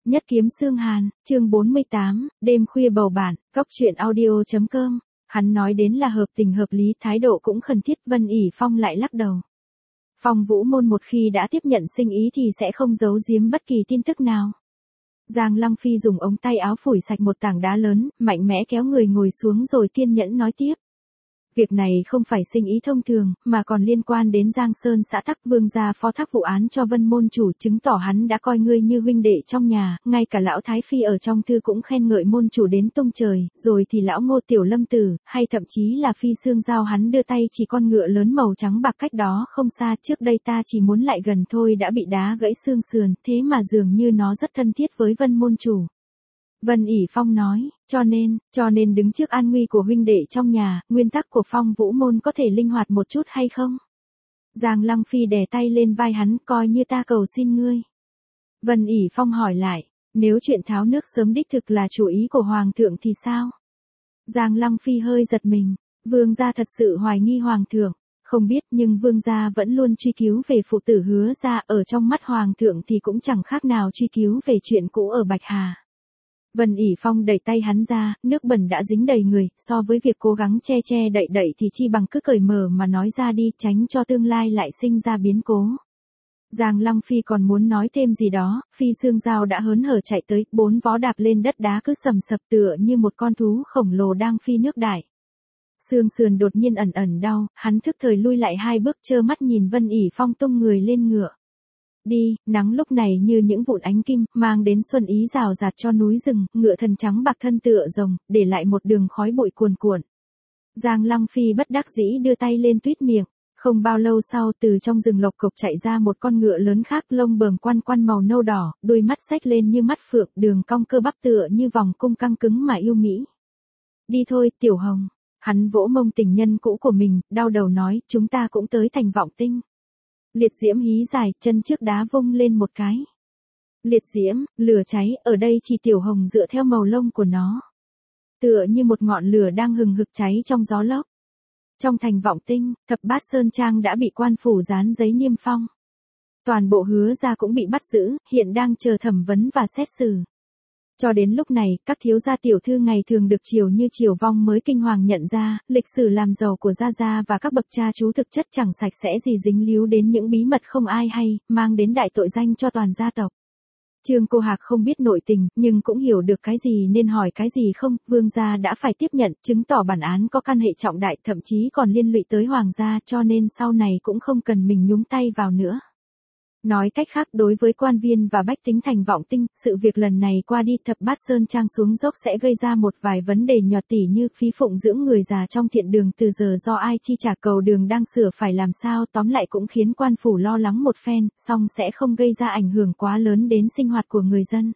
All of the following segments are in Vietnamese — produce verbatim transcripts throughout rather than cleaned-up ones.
Nhất kiếm xương hàn, chương bốn mươi tám, đêm khuya bầu bạn, cóc truyện audio chấm com. Hắn nói đến là hợp tình hợp lý, thái độ cũng khẩn thiết. Vân ỉ Phong lại lắc đầu. Phong Vũ Môn một khi đã tiếp nhận sinh ý thì sẽ không giấu giếm bất kỳ tin tức nào. Giang Lăng Phi dùng ống tay áo phủi sạch một tảng đá lớn, mạnh mẽ kéo người ngồi xuống rồi kiên nhẫn nói tiếp. Việc này không phải sinh ý thông thường, mà còn liên quan đến Giang Sơn xã tắc. Vương gia phó thác vụ án cho Vân môn chủ, chứng tỏ hắn đã coi ngươi như huynh đệ trong nhà, ngay cả lão Thái Phi ở trong thư cũng khen ngợi môn chủ đến tung trời, rồi thì lão Ngô Tiểu Lâm Tử, hay thậm chí là Phi Xương Giao hắn đưa tay chỉ con ngựa lớn màu trắng bạc cách đó không xa. Trước đây ta chỉ muốn lại gần thôi đã bị đá gãy xương sườn, thế mà dường như nó rất thân thiết với Vân môn chủ. Vân ỉ Phong nói, cho nên, cho nên đứng trước an nguy của huynh đệ trong nhà, nguyên tắc của Phong Vũ Môn có thể linh hoạt một chút hay không? Giang Lăng Phi đè tay lên vai hắn, coi như ta cầu xin ngươi. Vân ỉ Phong hỏi lại, nếu chuyện tháo nước sớm đích thực là chủ ý của Hoàng thượng thì sao? Giang Lăng Phi hơi giật mình, vương gia thật sự hoài nghi Hoàng thượng, không biết nhưng vương gia vẫn luôn truy cứu về phụ tử Hứa gia, ở trong mắt Hoàng thượng thì cũng chẳng khác nào truy cứu về chuyện cũ ở Bạch Hà. Vân ỉ Phong đẩy tay hắn ra, nước bẩn đã dính đầy người, so với việc cố gắng che che đậy đậy thì chi bằng cứ cởi mở mà nói ra đi, tránh cho tương lai lại sinh ra biến cố. Giang Lăng Phi còn muốn nói thêm gì đó, Phi Xương Giao đã hớn hở chạy tới, bốn vó đạp lên đất đá cứ sầm sập tựa như một con thú khổng lồ đang phi nước đại. Xương sườn đột nhiên ẩn ẩn đau, hắn thức thời lui lại hai bước, trơ mắt nhìn Vân ỉ Phong tung người lên ngựa. Đi, nắng lúc này như những vụn ánh kim, mang đến xuân ý rào rạt cho núi rừng, ngựa thân trắng bạc thân tựa rồng, để lại một đường khói bụi cuồn cuộn. Giang Lăng Phi bất đắc dĩ đưa tay lên tuýt miệng, không bao lâu sau từ trong rừng lộc cộc chạy ra một con ngựa lớn khác, lông bờm quăn quăn màu nâu đỏ, đôi mắt xếch lên như mắt phượng, đường cong cơ bắp tựa như vòng cung căng cứng mà yêu mỹ. Đi thôi, Tiểu Hồng. Hắn vỗ mông tình nhân cũ của mình, đau đầu nói, chúng ta cũng tới thành Vọng Tinh. Liệt diễm hí dài, chân trước đá vung lên một cái. Liệt diễm, lửa cháy, ở đây chỉ Tiểu Hồng dựa theo màu lông của nó. Tựa như một ngọn lửa đang hừng hực cháy trong gió lốc. Trong thành Vọng Tinh, Thập Bát Sơn Trang đã bị quan phủ dán giấy niêm phong. Toàn bộ Hứa gia cũng bị bắt giữ, hiện đang chờ thẩm vấn và xét xử. Cho đến lúc này, các thiếu gia tiểu thư ngày thường được chiều như chiều vong mới kinh hoàng nhận ra, lịch sử làm giàu của Gia Gia và các bậc cha chú thực chất chẳng sạch sẽ gì, dính líu đến những bí mật không ai hay, mang đến đại tội danh cho toàn gia tộc. Trương Cô Hạc không biết nội tình, nhưng cũng hiểu được cái gì nên hỏi cái gì không, vương gia đã phải tiếp nhận, chứng tỏ bản án có căn hệ trọng đại, thậm chí còn liên lụy tới hoàng gia, cho nên sau này cũng không cần mình nhúng tay vào nữa. Nói cách khác, đối với quan viên và bách tính thành Vọng Tinh, sự việc lần này qua đi Thập Bát Sơn Trang xuống dốc sẽ gây ra một vài vấn đề nhọt tỉ như phí phụng dưỡng người già trong thiện đường từ giờ do ai chi trả, cầu đường đang sửa phải làm sao, tóm lại cũng khiến quan phủ lo lắng một phen, song sẽ không gây ra ảnh hưởng quá lớn đến sinh hoạt của người dân.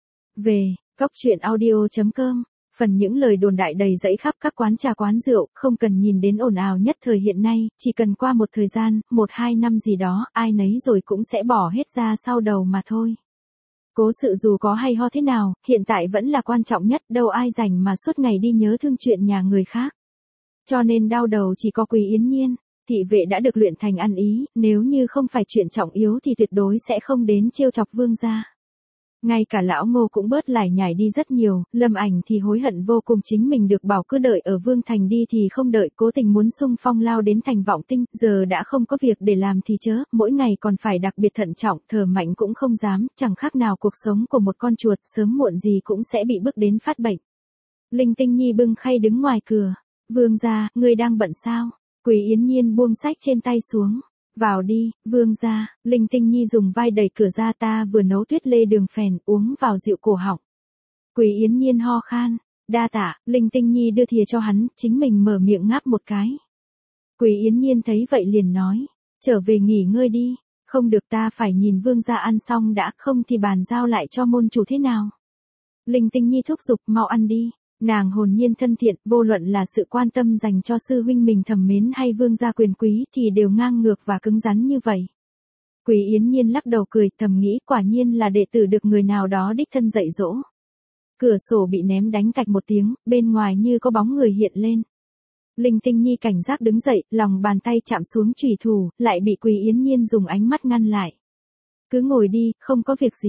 Về, cóc truyện audio chấm com. Phần những lời đồn đại đầy rẫy khắp các quán trà quán rượu, không cần nhìn đến ồn ào nhất thời hiện nay, chỉ cần qua một thời gian, một hai năm gì đó, ai nấy rồi cũng sẽ bỏ hết ra sau đầu mà thôi. Cố sự dù có hay ho thế nào, hiện tại vẫn là quan trọng nhất, đâu ai rảnh mà suốt ngày đi nhớ thương chuyện nhà người khác. Cho nên đau đầu chỉ có Quý Yến Nhiên, thị vệ đã được luyện thành ăn ý, nếu như không phải chuyện trọng yếu thì tuyệt đối sẽ không đến trêu chọc vương gia. Ngay cả lão Ngô cũng bớt lải nhải đi rất nhiều, Lâm Ảnh thì hối hận vô cùng chính mình được bảo cứ đợi ở Vương Thành đi thì không đợi, cố tình muốn xung phong lao đến thành Vọng Tinh, giờ đã không có việc để làm thì chớ, mỗi ngày còn phải đặc biệt thận trọng, thở mạnh cũng không dám, chẳng khác nào cuộc sống của một con chuột, sớm muộn gì cũng sẽ bị bước đến phát bệnh. Linh Tinh Nhi bưng khay đứng ngoài cửa, vương gia, ngươi đang bận sao? Quý Yến Nhiên buông sách trên tay xuống. Vào đi, vương gia. Linh Tinh Nhi dùng vai đẩy cửa ra, ta vừa nấu tuyết lê đường phèn, uống vào dịu cổ họng. Quý Yến Nhiên ho khan, đa tạ. Linh Tinh Nhi đưa thìa cho hắn, chính mình mở miệng ngáp một cái. Quý Yến Nhiên thấy vậy liền nói, trở về nghỉ ngơi đi, không được, ta phải nhìn vương gia ăn xong đã, không thì bàn giao lại cho môn chủ thế nào. Linh Tinh Nhi thúc giục, mau ăn đi. Nàng hồn nhiên thân thiện, vô luận là sự quan tâm dành cho sư huynh mình thầm mến hay vương gia quyền quý thì đều ngang ngược và cứng rắn như vậy. Quý Yến Nhiên lắc đầu cười, thầm nghĩ quả nhiên là đệ tử được người nào đó đích thân dạy dỗ. Cửa sổ bị ném đánh cạch một tiếng, bên ngoài như có bóng người hiện lên. Linh Tinh Nhi cảnh giác đứng dậy, lòng bàn tay chạm xuống chủy thủ, lại bị Quý Yến Nhiên dùng ánh mắt ngăn lại. Cứ ngồi đi, không có việc gì.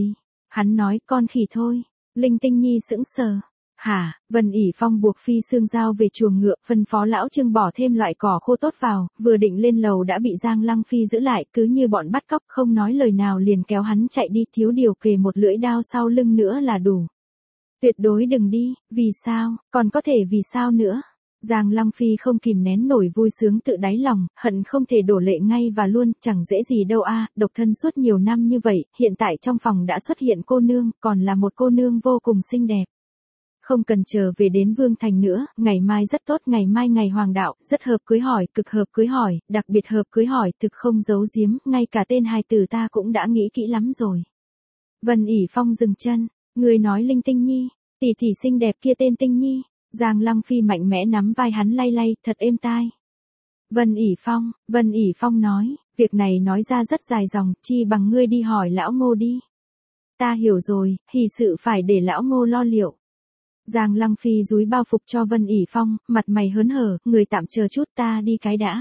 Hắn nói con khỉ thôi. Linh Tinh Nhi sững sờ. Hả? Vân ỉ Phong buộc Phi Sương Giao về chuồng ngựa, phân phó lão Trương bỏ thêm loại cỏ khô tốt vào, vừa định lên lầu đã bị Giang Lăng Phi giữ lại, cứ như bọn bắt cóc, không nói lời nào liền kéo hắn chạy đi, thiếu điều kề một lưỡi đao sau lưng nữa là đủ. Tuyệt đối đừng đi. Vì sao? Còn có thể vì sao nữa? Giang Lăng Phi không kìm nén nổi vui sướng tự đáy lòng, hận không thể đổ lệ ngay và luôn, chẳng dễ gì đâu a, độc thân suốt nhiều năm như vậy, hiện tại trong phòng đã xuất hiện cô nương, còn là một cô nương vô cùng xinh đẹp. Không cần chờ về đến Vương Thành nữa, ngày mai rất tốt, ngày mai ngày hoàng đạo, rất hợp cưới hỏi, cực hợp cưới hỏi, đặc biệt hợp cưới hỏi, thực không giấu giếm, ngay cả tên hài tử ta cũng đã nghĩ kỹ lắm rồi. Vân ỉ Phong dừng chân, người nói Linh Tinh Nhi, tỷ tỷ xinh đẹp kia tên Tinh Nhi. Giang Lăng Phi mạnh mẽ nắm vai hắn lay lay, thật êm tai. Vân ỉ Phong, Vân ỉ Phong nói, việc này nói ra rất dài dòng, chi bằng ngươi đi hỏi lão Ngô đi. Ta hiểu rồi, hỷ sự phải để lão Ngô lo liệu. Giang Lăng Phi dúi bao phục cho Vân ỉ Phong, mặt mày hớn hở, người tạm chờ chút ta đi cái đã.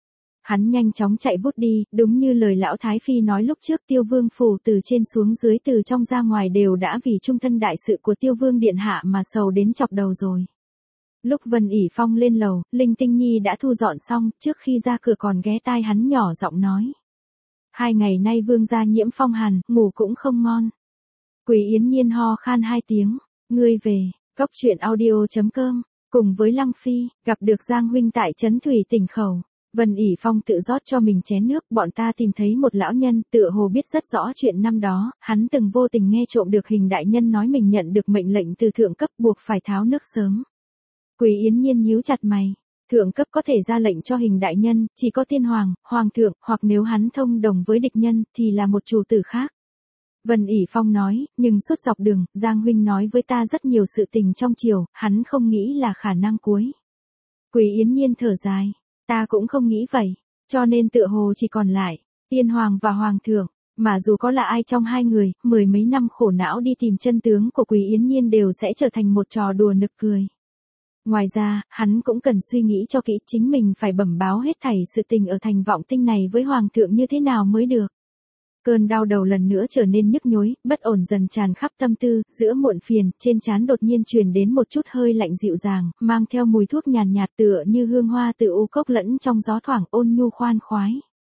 Hắn nhanh chóng chạy vút đi, đúng như lời lão Thái Phi nói lúc trước, Tiêu Vương phủ từ trên xuống dưới từ trong ra ngoài đều đã vì trung thân đại sự của Tiêu Vương điện hạ mà sầu đến chọc đầu rồi. Lúc Vân ỉ Phong lên lầu, Linh Tinh Nhi đã thu dọn xong, trước khi ra cửa còn ghé tai hắn nhỏ giọng nói. Hai ngày nay Vương gia nhiễm phong hàn, ngủ cũng không ngon. Quý Yến Nhiên ho khan hai tiếng, ngươi về, cốc truyện audio chấm com, cùng với Lăng Phi, gặp được Giang huynh tại trấn Thủy Tỉnh Khẩu. Vân ỉ Phong tự rót cho mình chén nước, bọn ta tìm thấy một lão nhân, tựa hồ biết rất rõ chuyện năm đó, hắn từng vô tình nghe trộm được Hình đại nhân nói mình nhận được mệnh lệnh từ thượng cấp buộc phải tháo nước sớm. Quý Yến Nhiên nhíu chặt mày, thượng cấp có thể ra lệnh cho Hình đại nhân, chỉ có tiên hoàng, hoàng thượng, hoặc nếu hắn thông đồng với địch nhân, thì là một chủ tử khác. Vân ỉ Phong nói, nhưng suốt dọc đường, Giang huynh nói với ta rất nhiều sự tình trong triều, hắn không nghĩ là khả năng cuối. Quý Yến Nhiên thở dài, ta cũng không nghĩ vậy, cho nên tựa hồ chỉ còn lại tiên hoàng và hoàng thượng, mà dù có là ai trong hai người, mười mấy năm khổ não đi tìm chân tướng của Quý Yến Nhiên đều sẽ trở thành một trò đùa nực cười. Ngoài ra, hắn cũng cần suy nghĩ cho kỹ, chính mình phải bẩm báo hết thảy sự tình ở thành Vọng Tinh này với hoàng thượng như thế nào mới được. Cơn đau đầu lần nữa trở nên nhức nhối, bất ổn dần tràn khắp tâm tư, giữa muộn phiền, trên trán đột nhiên truyền đến một chút hơi lạnh dịu dàng, mang theo mùi thuốc nhàn nhạt, nhạt tựa như hương hoa từ u cốc lẫn trong gió thoảng, ôn nhu khoan khoái.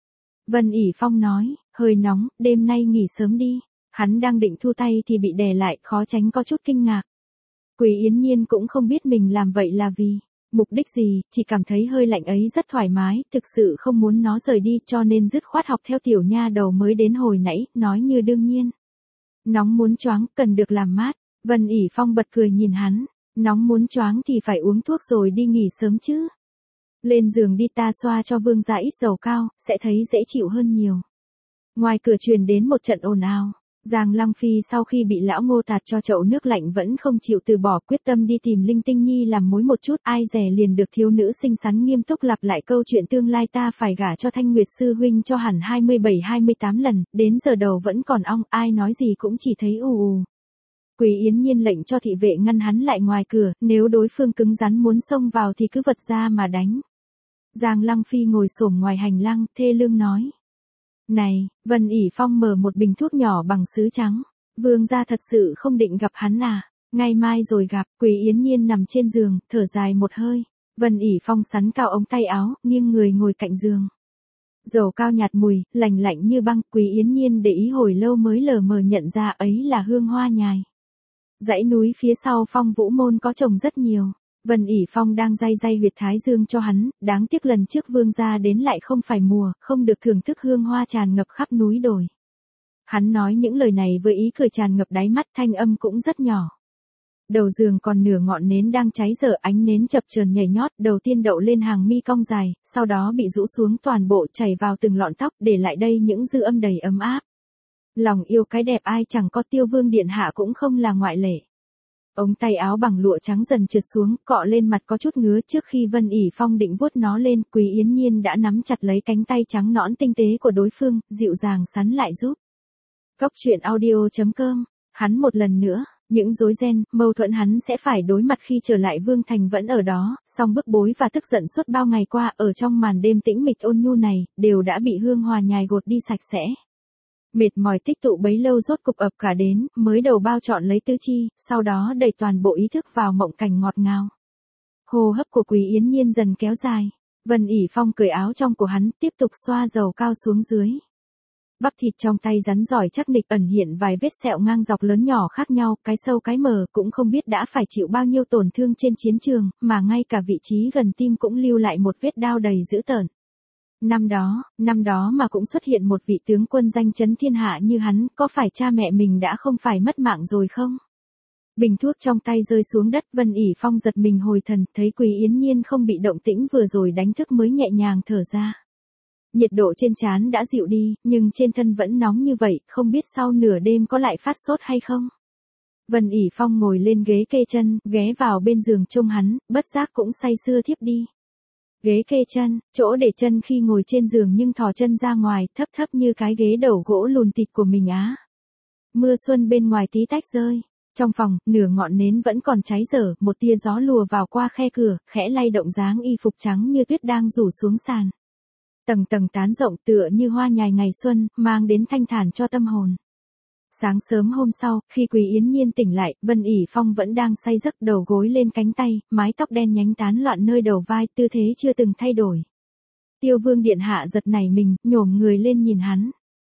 Vân ỉ Phong nói, hơi nóng, đêm nay nghỉ sớm đi. Hắn đang định thu tay thì bị đè lại, khó tránh có chút kinh ngạc. Quý Yến Nhiên cũng không biết mình làm vậy là vì mục đích gì, chỉ cảm thấy hơi lạnh ấy rất thoải mái, thực sự không muốn nó rời đi, cho nên dứt khoát học theo tiểu nha đầu mới đến hồi nãy, nói như đương nhiên. Nóng muốn choáng, cần được làm mát. Vân ỉ Phong bật cười nhìn hắn, nóng muốn choáng thì phải uống thuốc rồi đi nghỉ sớm chứ. Lên giường đi, ta xoa cho vương gia ít dầu cao, sẽ thấy dễ chịu hơn nhiều. Ngoài cửa truyền đến một trận ồn ào. Giang Lăng Phi sau khi bị lão Ngô tạt cho chậu nước lạnh vẫn không chịu từ bỏ, quyết tâm đi tìm Linh Tinh Nhi làm mối một chút, ai dè liền được thiếu nữ xinh xắn nghiêm túc lặp lại câu chuyện tương lai ta phải gả cho Thanh Nguyệt sư huynh cho hẳn hai mươi bảy hai mươi tám lần, đến giờ đầu vẫn còn ong, ai nói gì cũng chỉ thấy ù ù. Quý Yến Nhiên lệnh cho thị vệ ngăn hắn lại ngoài cửa, nếu đối phương cứng rắn muốn xông vào thì cứ vật ra mà đánh. Giang Lăng Phi ngồi xổm ngoài hành lang, thê lương nói. Này, Vân ỉ Phong mở một bình thuốc nhỏ bằng sứ trắng. Vương gia thật sự không định gặp hắn à? Ngày mai rồi gặp. Quý Yến Nhiên nằm trên giường, thở dài một hơi. Vân ỉ Phong sắn cao ống tay áo, nghiêng người ngồi cạnh giường. Dầu cao nhạt mùi, lành lạnh như băng. Quý Yến Nhiên để ý hồi lâu mới lờ mờ nhận ra ấy là hương hoa nhài. Dãy núi phía sau Phong Vũ Môn có trồng rất nhiều. Vân ỉ Phong đang day day huyệt thái dương cho hắn, đáng tiếc lần trước vương gia đến lại không phải mùa, không được thưởng thức hương hoa tràn ngập khắp núi đồi. Hắn nói những lời này với ý cười tràn ngập đáy mắt, thanh âm cũng rất nhỏ. Đầu giường còn nửa ngọn nến đang cháy dở, ánh nến chập chờn nhảy nhót, đầu tiên đậu lên hàng mi cong dài, sau đó bị rũ xuống toàn bộ, chảy vào từng lọn tóc, để lại đây những dư âm đầy ấm áp. Lòng yêu cái đẹp ai chẳng có, Tiêu Vương điện hạ cũng không là ngoại lệ. Ống tay áo bằng lụa trắng dần trượt xuống, cọ lên mặt có chút ngứa, trước khi Vân ỉ Phong định vuốt nó lên, Quý Yến Nhiên đã nắm chặt lấy cánh tay trắng nõn tinh tế của đối phương, dịu dàng sắn lại giúp. Cốc truyện audio chấm com, hắn một lần nữa, những rối ren, mâu thuẫn hắn sẽ phải đối mặt khi trở lại Vương Thành vẫn ở đó, song bức bối và tức giận suốt bao ngày qua ở trong màn đêm tĩnh mịch ôn nhu này, đều đã bị hương hòa nhài gột đi sạch sẽ. Mệt mỏi tích tụ bấy lâu rốt cục ập cả đến, mới đầu bao trọn lấy tứ chi, sau đó đẩy toàn bộ ý thức vào mộng cảnh ngọt ngào. Hô hấp của Quý Yến Nhiên dần kéo dài. Vân ỉ Phong cởi áo trong của hắn, tiếp tục xoa dầu cao xuống dưới. Bắp thịt trong tay rắn giỏi chắc nịch ẩn hiện vài vết sẹo ngang dọc lớn nhỏ khác nhau, cái sâu cái mờ, cũng không biết đã phải chịu bao nhiêu tổn thương trên chiến trường, mà ngay cả vị trí gần tim cũng lưu lại một vết đao đầy dữ tợn. Năm đó, năm đó mà cũng xuất hiện một vị tướng quân danh chấn thiên hạ như hắn, có phải cha mẹ mình đã không phải mất mạng rồi không? Bình thuốc trong tay rơi xuống đất, Vân ỉ Phong giật mình hồi thần, thấy Quý Yến Nhiên không bị động tĩnh vừa rồi đánh thức mới nhẹ nhàng thở ra. Nhiệt độ trên trán đã dịu đi, nhưng trên thân vẫn nóng như vậy, không biết sau nửa đêm có lại phát sốt hay không. Vân ỉ Phong ngồi lên ghế kê chân, ghé vào bên giường trông hắn, bất giác cũng say sưa thiếp đi. Ghế kê chân, chỗ để chân khi ngồi trên giường nhưng thò chân ra ngoài, thấp thấp như cái ghế đầu gỗ lùn tịt của mình á. Mưa xuân bên ngoài tí tách rơi. Trong phòng, nửa ngọn nến vẫn còn cháy dở, một tia gió lùa vào qua khe cửa, khẽ lay động dáng y phục trắng như tuyết đang rủ xuống sàn. Tầng tầng tán rộng tựa như hoa nhài ngày xuân, mang đến thanh thản cho tâm hồn. Sáng sớm hôm sau, khi Quý Yến Nhiên tỉnh lại, Vân ỉ Phong vẫn đang say giấc, đầu gối lên cánh tay, mái tóc đen nhánh tán loạn nơi đầu vai, tư thế chưa từng thay đổi. Tiêu Vương điện hạ giật nảy mình, nhổm người lên nhìn hắn.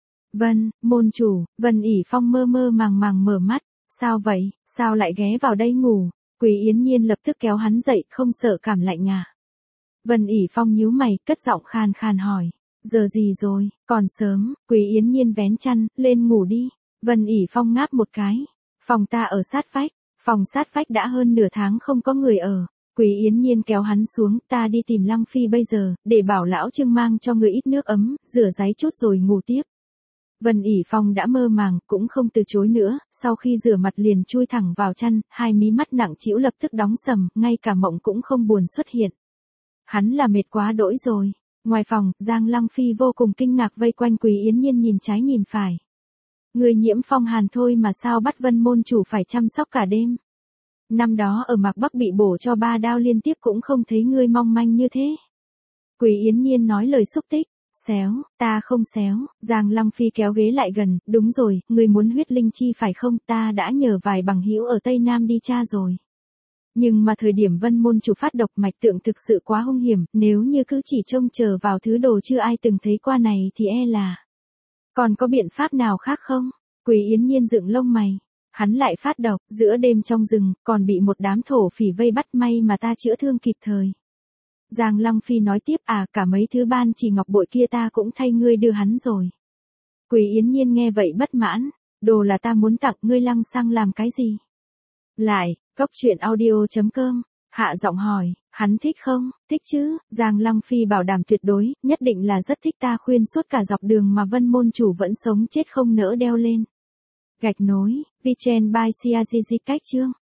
Vân, môn chủ. Vân ỉ Phong mơ mơ màng màng mở mắt. Sao vậy, sao lại ghé vào đây ngủ? Quý Yến Nhiên lập tức kéo hắn dậy, không sợ cảm lạnh à? Vân ỉ Phong nhíu mày, cất giọng khan khan hỏi. Giờ gì rồi, còn sớm. Quý Yến Nhiên vén chăn, lên ngủ đi. Vân ỉ Phong ngáp một cái. Phòng ta ở sát vách. Phòng sát vách đã hơn nửa tháng không có người ở. Quý Yến Nhiên kéo hắn xuống, ta đi tìm Lăng Phi bây giờ, để bảo lão Trương mang cho người ít nước ấm, rửa ráy chút rồi ngủ tiếp. Vân ỉ Phong đã mơ màng, cũng không từ chối nữa, sau khi rửa mặt liền chui thẳng vào chăn, hai mí mắt nặng trĩu lập tức đóng sầm, ngay cả mộng cũng không buồn xuất hiện. Hắn là mệt quá đỗi rồi. Ngoài phòng, Giang Lăng Phi vô cùng kinh ngạc vây quanh Quý Yến Nhiên nhìn trái nhìn phải. Người nhiễm phong hàn thôi mà sao bắt Vân môn chủ phải chăm sóc cả đêm. Năm đó ở Mạc Bắc bị bổ cho ba đao liên tiếp cũng không thấy ngươi mong manh như thế. Quý Yến Nhiên nói lời xúc tích. Xéo, ta không xéo. Giang Lăng Phi kéo ghế lại gần, đúng rồi, người muốn huyết linh chi phải không, ta đã nhờ vài bằng hữu ở Tây Nam đi tra rồi. Nhưng mà thời điểm Vân môn chủ phát độc mạch tượng thực sự quá hung hiểm, nếu như cứ chỉ trông chờ vào thứ đồ chưa ai từng thấy qua này thì e là. Còn có biện pháp nào khác không? Quý Yến Nhiên dựng lông mày. Hắn lại phát độc, giữa đêm trong rừng, còn bị một đám thổ phỉ vây bắt, may mà ta chữa thương kịp thời. Giang Lăng Phi nói tiếp, à cả mấy thứ ban chỉ ngọc bội kia ta cũng thay ngươi đưa hắn rồi. Quý Yến Nhiên nghe vậy bất mãn, đồ là ta muốn tặng ngươi lăng xăng làm cái gì? Lại, góc truyện audio chấm com, hạ giọng hỏi, hắn thích không? Thích chứ, Giang Lăng Phi bảo đảm tuyệt đối, nhất định là rất thích, ta khuyên suốt cả dọc đường mà Vân môn chủ vẫn sống chết không nỡ đeo lên. Gạch nối, Vichen by Siazizi cách chương.